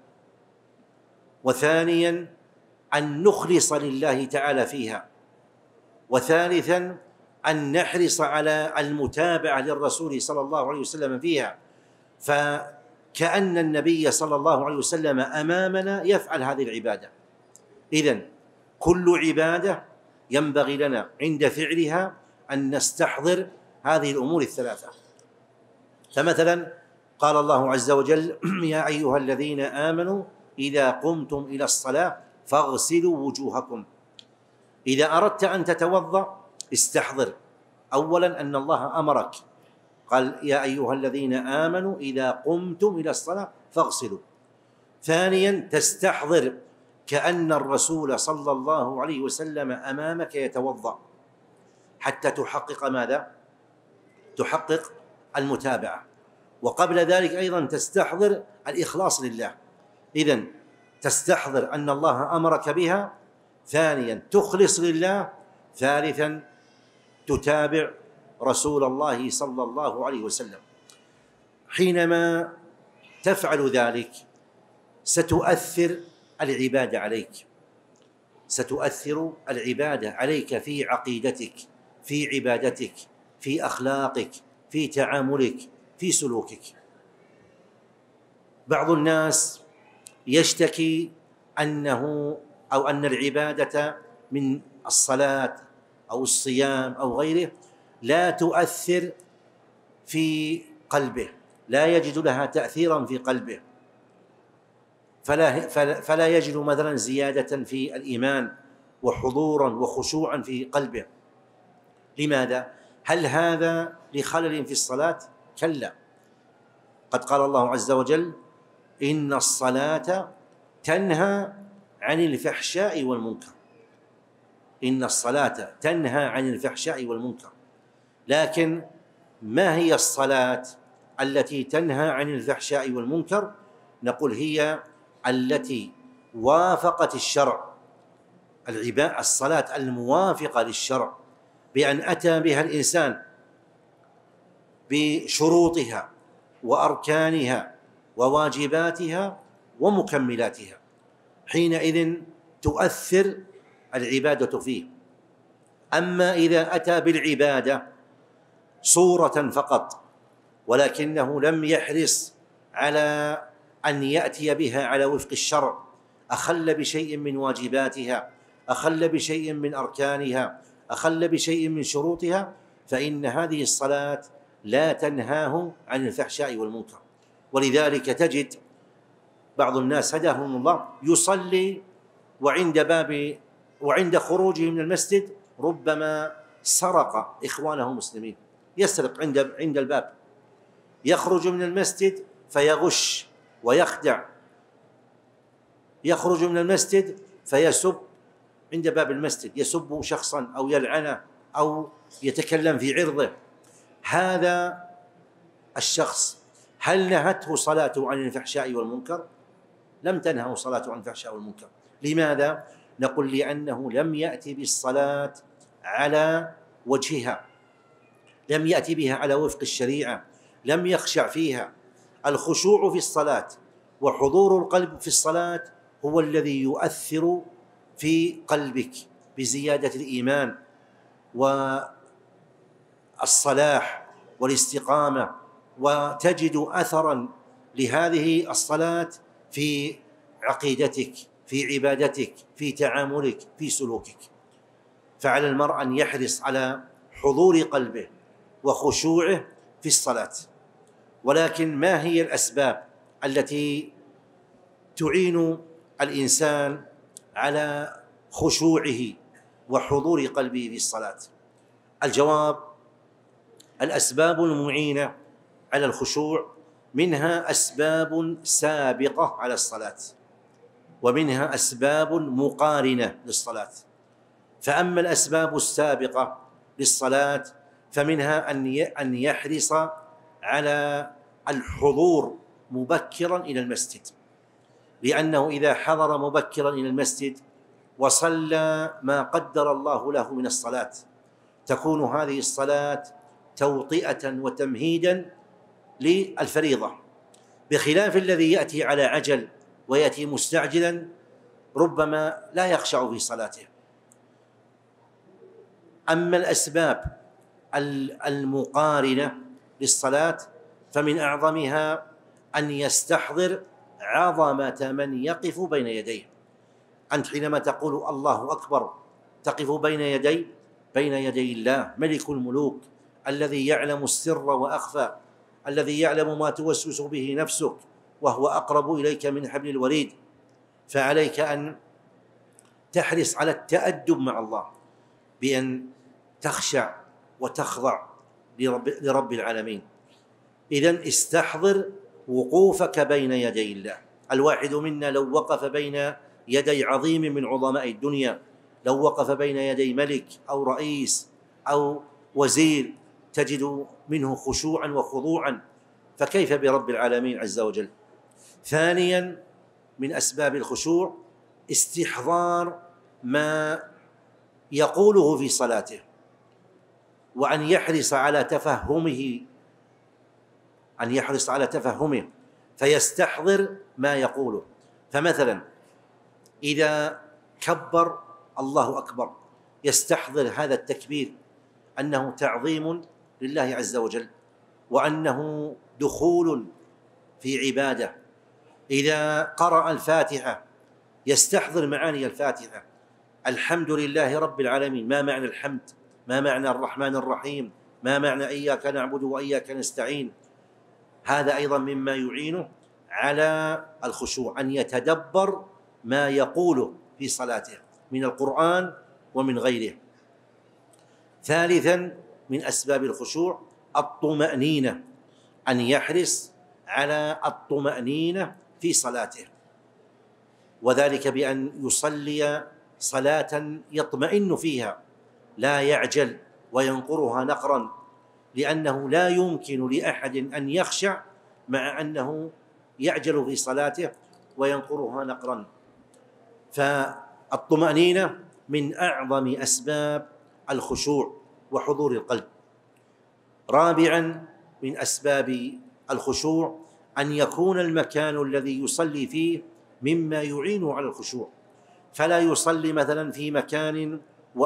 وثانيا أن نخلص لله تعالى فيها، وثالثا أن نحرص على المتابعة للرسول صلى الله عليه وسلم فيها، فكأن النبي صلى الله عليه وسلم أمامنا يفعل هذه العبادة. إذن كل عبادة ينبغي لنا عند فعلها أن نستحضر هذه الأمور الثلاثة. فمثلا قال الله عز وجل: يا أيها الذين آمنوا إذا قمتم إلى الصلاة فاغسلوا وجوهكم. إذا أردت أن تتوضأ استحضر أولا أن الله أمرك، قال: يا أيها الذين آمنوا إذا قمتم إلى الصلاة فاغسلوا. ثانيا تستحضر كأن الرسول صلى الله عليه وسلم أمامك يتوضأ، حتى تحقق ماذا؟ تحقق المتابعة. وقبل ذلك أيضا تستحضر الإخلاص لله. إذن تستحضر أن الله أمرك بها، ثانيا تخلص لله، ثالثا تتابع رسول الله صلى الله عليه وسلم. حينما تفعل ذلك ستؤثر العبادة عليك، ستؤثر العبادة عليك في عقيدتك، في عبادتك، في أخلاقك، في تعاملك، في سلوكك. بعض الناس يشتكي أنه أو أن العبادة من الصلاة أو الصيام أو غيره لا تؤثر في قلبه، لا يجد لها تأثيرا في قلبه، فلا, فلا يجد مثلا زيادة في الإيمان وحضورا وخشوعا في قلبه. لماذا؟ هل هذا لخلل في الصلاة؟ كلا. قد قال الله عز وجل: إن الصلاة تنهى عن الفحشاء والمنكر. إن الصلاة تنهى عن الفحشاء والمنكر. لكن ما هي الصلاة التي تنهى عن الفحشاء والمنكر؟ نقول هي التي وافقت الشرع، العبادة الصلاة الموافقة للشرع، بأن أتى بها الإنسان بشروطها وأركانها وواجباتها ومكملاتها، حينئذ تؤثر العبادة فيه. أما إذا أتى بالعبادة صورة فقط ولكنه لم يحرص على أن يأتي بها على وفق الشرع، أخل بشيء من واجباتها، أخل بشيء من أركانها، أخل بشيء من شروطها، فإن هذه الصلاة لا تنهاه عن الفحشاء والمنكر. ولذلك تجد بعض الناس هداهم الله يصلي وعند باب وعند خروجه من المسجد ربما سرق إخوانه المسلمين، يسرق عند عند الباب، يخرج من المسجد فيغش ويخدع، يخرج من المسجد فيسب عند باب المسجد، يسب شخصا أو يلعنه أو يتكلم في عرضه. هذا الشخص هل نهته صلاته عن الفحشاء والمنكر؟ لم تنهه صلاته عن الفحشاء والمنكر. لماذا؟ نقول لأنه لم يأتي بالصلاة على وجهها، لم يأتي بها على وفق الشريعة، لم يخشع فيها. الخشوع في الصلاة وحضور القلب في الصلاة هو الذي يؤثر في قلبك بزيادة الإيمان والصلاح والاستقامة، وتجد أثرا لهذه الصلاة في عقيدتك، في عبادتك، في تعاملك، في سلوكك. فعلى المرء أن يحرص على حضور قلبه وخشوعه في الصلاة. ولكن ما هي الأسباب التي تعين الإنسان على خشوعه وحضور قلبه في الصلاة؟ الجواب: الأسباب المعينة على الخشوع منها أسباب سابقة على الصلاة، ومنها أسباب مقارنة للصلاة. فأما الأسباب السابقة للصلاة فمنها أن يحرص على الحضور مبكرا إلى المسجد، لأنه إذا حضر مبكرا إلى المسجد وصلى ما قدر الله له من الصلاة تكون هذه الصلاة توطئة وتمهيدا للفريضة، بخلاف الذي يأتي على عجل ويأتي مستعجلا ربما لا يخشع في صلاته. أما الأسباب المقارنة للصلاة فمن أعظمها أن يستحضر عظمة من يقف بين يديه. أنت حينما تقول الله أكبر تقف بين يدي بين يدي الله ملك الملوك، الذي يعلم السر وأخفى، الذي يعلم ما توسوس به نفسك، وهو أقرب إليك من حبل الوريد. فعليك أن تحرص على التأدب مع الله بأن تخشع وتخضع لرب, لرب العالمين. إذن استحضر وقوفك بين يدي الله. الواحد منا لو وقف بين يدي عظيم من عظماء الدنيا، لو وقف بين يدي ملك أو رئيس أو وزير تجد منه خشوعا وخضوعا، فكيف برب العالمين عز وجل؟ ثانيا من أسباب الخشوع استحضار ما يقوله في صلاته، وأن يحرص على تفهمه أن يحرص على تفهمه فيستحضر ما يقوله. فمثلا إذا كبر الله أكبر يستحضر هذا التكبير أنه تعظيم لله عز وجل، وأنه دخول في عبادة. إذا قرأ الفاتحة يستحضر معاني الفاتحة، الحمد لله رب العالمين. ما معنى الحمد؟ ما معنى الرحمن الرحيم؟ ما معنى إياك نعبد وإياك نستعين؟ هذا أيضا مما يعينه على الخشوع، أن يتدبر ما يقوله في صلاته من القرآن ومن غيره. ثالثا من أسباب الخشوع الطمأنينة، أن يحرص على الطمأنينة في صلاته، وذلك بأن يصلي صلاة يطمئن فيها، لا يعجل وينقرها نقرا، لأنه لا يمكن لأحد أن يخشع مع أنه يعجل في صلاته وينقرها نقرا. فالطمأنينة من أعظم أسباب الخشوع وحضور القلب. رابعا من أسباب الخشوع أن يكون المكان الذي يصلي فيه مما يعينه على الخشوع، فلا يصلي مثلا في مكان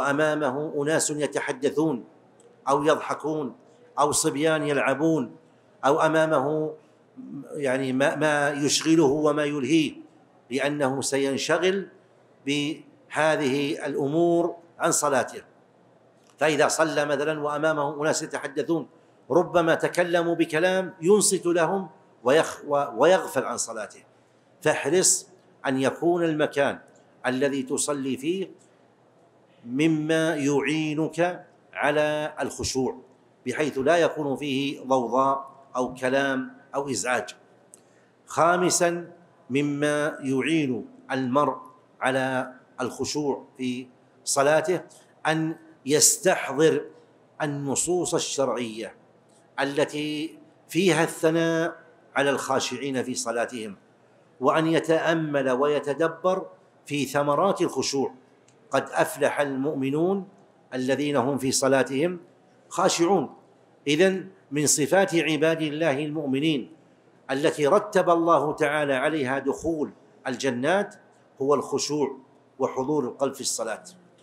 وأمامه أناس يتحدثون أو يضحكون أو صبيان يلعبون أو أمامه يعني ما, ما يشغله وما يلهيه، لأنه سينشغل بهذه الأمور عن صلاته. فإذا صلى مثلا وأمامه أناس يتحدثون ربما تكلموا بكلام ينصت لهم ويغفل عن صلاته. فاحرص أن يكون المكان الذي تصلي فيه مما يعينك على الخشوع، بحيث لا يكون فيه ضوضاء أو كلام أو إزعاج. خامسا، مما يعين المرء على الخشوع في صلاته أن يستحضر النصوص الشرعية التي فيها الثناء على الخاشعين في صلاتهم، وأن يتأمل ويتدبر في ثمرات الخشوع. قد أفلح المؤمنون الذين هم في صلاتهم خاشعون. إذن من صفات عباد الله المؤمنين التي رتب الله تعالى عليها دخول الجنات هو الخشوع وحضور القلب في الصلاة.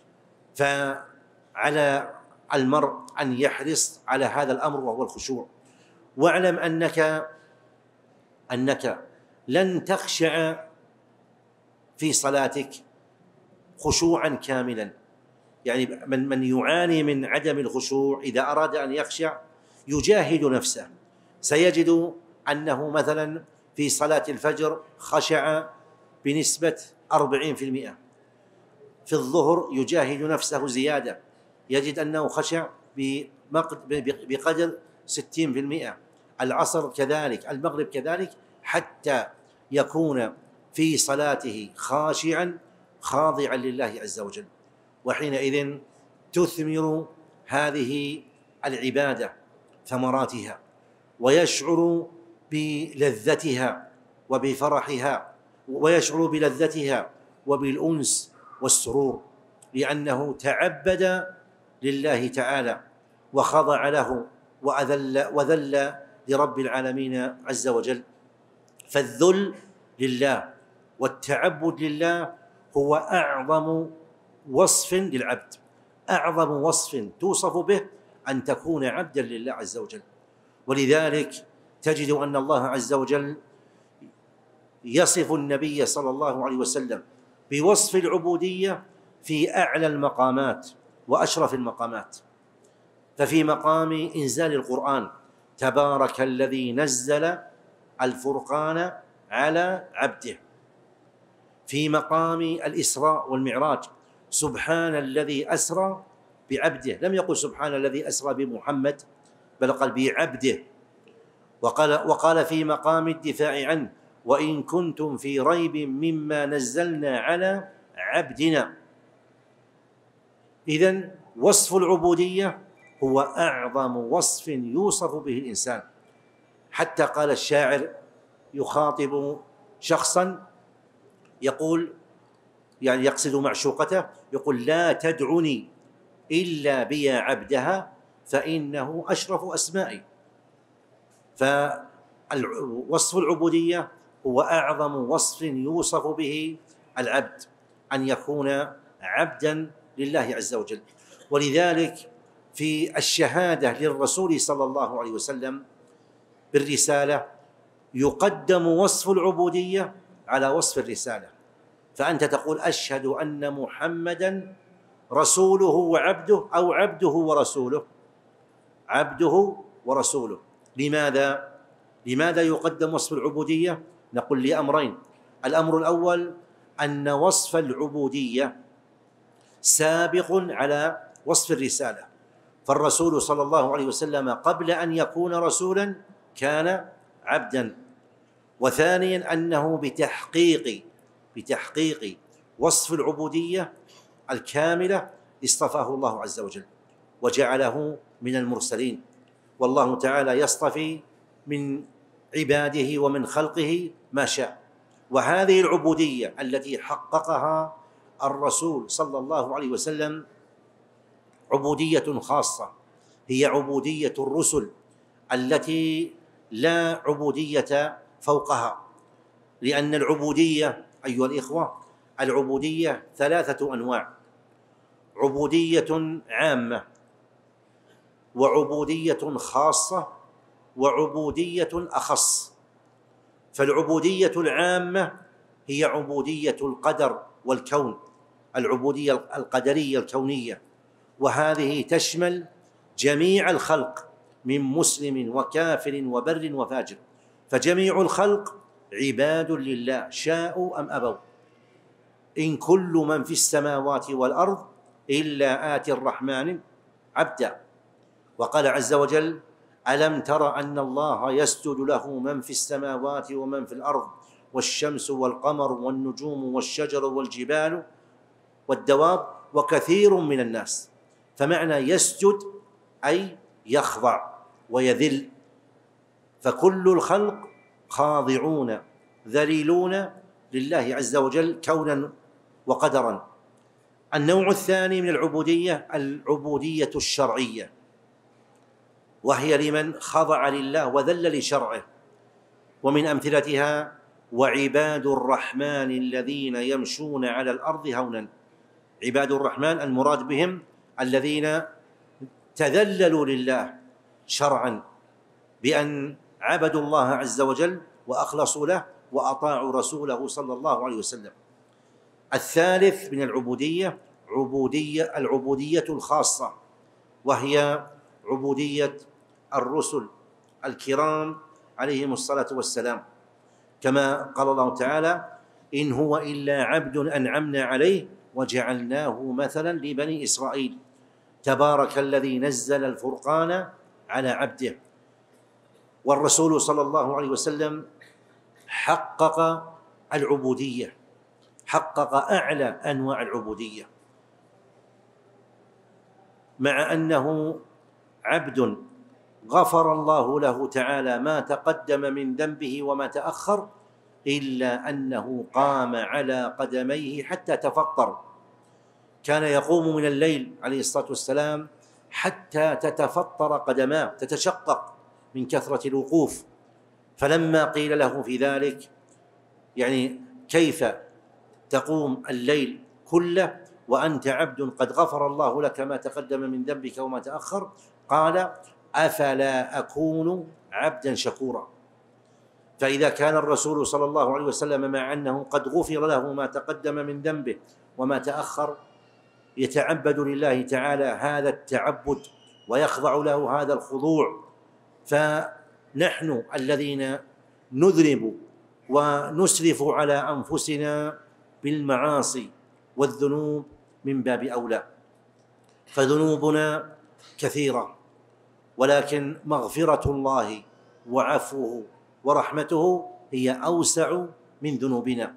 فعلى المرء أن يحرص على هذا الأمر وهو الخشوع. واعلم أنك أنك لن تخشع في صلاتك خشوعا كاملا. يعني من من يعاني من عدم الخشوع إذا أراد أن يخشع يجاهد نفسه، سيجد أنه مثلا في صلاة الفجر خشع بنسبة أربعين في المئة، في الظهر يجاهد نفسه زيادة يجد أنه خشع بقدر ستين في المئة، العصر كذلك، المغرب كذلك، حتى يكون في صلاته خاشعا خاضعا لله عز وجل. وحينئذ تثمر هذه العبادة ثمراتها، ويشعر بلذتها وبفرحها، ويشعر بلذتها وبالأنس والسرور، لأنه تعبد لله تعالى وخضع له وأذل وذل لرب العالمين عز وجل. فالذل لله والتعبد لله هو أعظم وصف للعبد، أعظم وصف توصف به أن تكون عبدا لله عز وجل. ولذلك تجد أن الله عز وجل يصف النبي صلى الله عليه وسلم بوصف العبودية في أعلى المقامات وأشرف المقامات. ففي مقام إنزال القرآن تبارك الذي نزل الفرقان على عبده، في مقام الإسراء والمعراج سبحان الذي أسرى بعبده، لم يقل سبحان الذي أسرى بمحمد بل قال بعبده. وقال, وقال في مقام الدفاع عنه وإن كنتم في ريب مما نزلنا على عبدنا. إذن وصف العبودية هو أعظم وصف يوصف به الإنسان، حتى قال الشاعر يخاطب شخصا يقول، يعني يقصد معشوقته، يقول لا تدعني إلا بيا عبدها فإنه أشرف أسمائي. فوصف العبودية هو أعظم وصف يوصف به العبد، أن يكون عبدا لله عز وجل. ولذلك في الشهادة للرسول صلى الله عليه وسلم بالرسالة يقدم وصف العبودية على وصف الرسالة، فأنت تقول أشهد أن محمدا رسوله وعبده أو عبده ورسوله، عبده ورسوله. لماذا؟ لماذا يقدم وصف العبودية؟ نقول لأمرين. الأمر الأول أن وصف العبودية سابق على وصف الرسالة، فالرسول صلى الله عليه وسلم قبل أن يكون رسولا كان عبدا. وثانيا أنه بتحقيق بتحقيق وصف العبودية الكاملة اصطفاه الله عز وجل وجعله من المرسلين. والله تعالى يصطفي من عباده ومن خلقه ما شاء. وهذه العبودية التي حققها الرسول صلى الله عليه وسلم عبودية خاصة، هي عبودية الرسل التي لا عبودية فوقها. لأن العبودية أيها الإخوة، العبودية ثلاثة أنواع: عبودية عامة، وعبودية خاصة، وعبودية أخص. فالعبودية العامة هي عبودية القدر والكون، العبودية القدرية الكونية، وهذه تشمل جميع الخلق من مسلم وكافر وبر وفاجر، فجميع الخلق عباد لله شاءوا أم أبوا. إن كل من في السماوات والأرض إلا آتي الرحمن عبدا. وقال عز وجل: ألم تر أن الله يسجد له من في السماوات ومن في الأرض والشمس والقمر والنجوم والشجر والجبال والدواب وكثير من الناس. فمعنى يسجد أي يخضع ويذل، فكل الخلق خاضعون ذليلون لله عز وجل كونا وقدرا. النوع الثاني من العبودية العبودية الشرعية، وهي لمن خضع لله وذل لشرعه، ومن أمثلتها: وعباد الرحمن الذين يمشون على الأرض هونا. عباد الرحمن المراد بهم الذين تذللوا لله شرعا بأن عبدوا الله عز وجل وأخلصوا له وأطاعوا رسوله صلى الله عليه وسلم. الثالث من العبودية عبودية العبودية الخاصة، وهي عبودية الرسل الكرام عليهم الصلاة والسلام، كما قال الله تعالى: إن هو إلا عبد أنعمنا عليه وجعلناه مثلا لبني إسرائيل تبارك الذي نزل الفرقان على عبده. والرسول صلى الله عليه وسلم حقق العبودية، حقق أعلى أنواع العبودية، مع أنه عبد غفر الله له تعالى ما تقدم من ذنبه وما تأخر، إلا أنه قام على قدميه حتى تفطر. كان يقوم من الليل عليه الصلاة والسلام حتى تتفطر قدماه، تتشقق من كثرة الوقوف. فلما قيل له في ذلك يعني كيف تقوم الليل كله وأنت عبد قد غفر الله لك ما تقدم من ذنبك وما تأخر، قال: أفلا أكون عبدا شكورا. فإذا كان الرسول صلى الله عليه وسلم مع أنه قد غفر له ما تقدم من ذنبه وما تأخر يتعبد لله تعالى هذا التعبد ويخضع له هذا الخضوع، فنحن الذين نذنب ونسرف على أنفسنا بالمعاصي والذنوب من باب أولى. فذنوبنا كثيرة، ولكن مغفرة الله وعفوه ورحمته هي أوسع من ذنوبنا.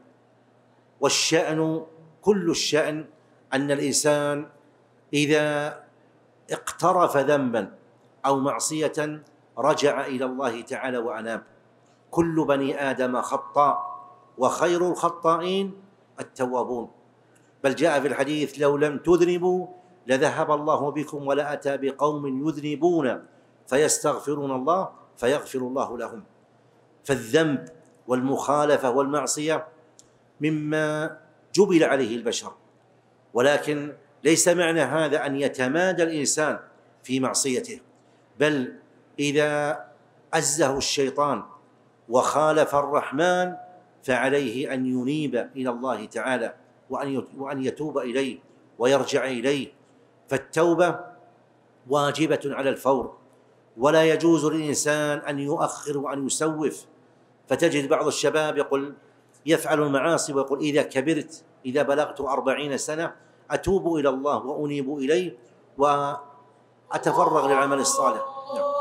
والشأن كل الشأن أن الإنسان إذا اقترف ذنبا أو معصية رجع إلى الله تعالى وأناب. كل بني آدم خطاء وخير الخطائين التوابون. بل جاء في الحديث: لو لم تذنبوا لذهب الله بكم ولأتى بقوم يذنبون فيستغفرون الله فيغفر الله لهم. فالذنب والمخالفة والمعصية مما جبل عليه البشر، ولكن ليس معنى هذا أن يتمادى الإنسان في معصيته، بل إذا أزه الشيطان وخالف الرحمن فعليه أن ينيب إلى الله تعالى وأن يتوب إليه ويرجع إليه. فالتوبة واجبة على الفور، ولا يجوز للإنسان أن يؤخر وأن يسوف. فتجد بعض الشباب يقول يفعل المعاصي ويقول: إذا كبرت، إذا بلغت أربعين سنة أتوب إلى الله وأنيب إليه وأتفرغ للعمل الصالح.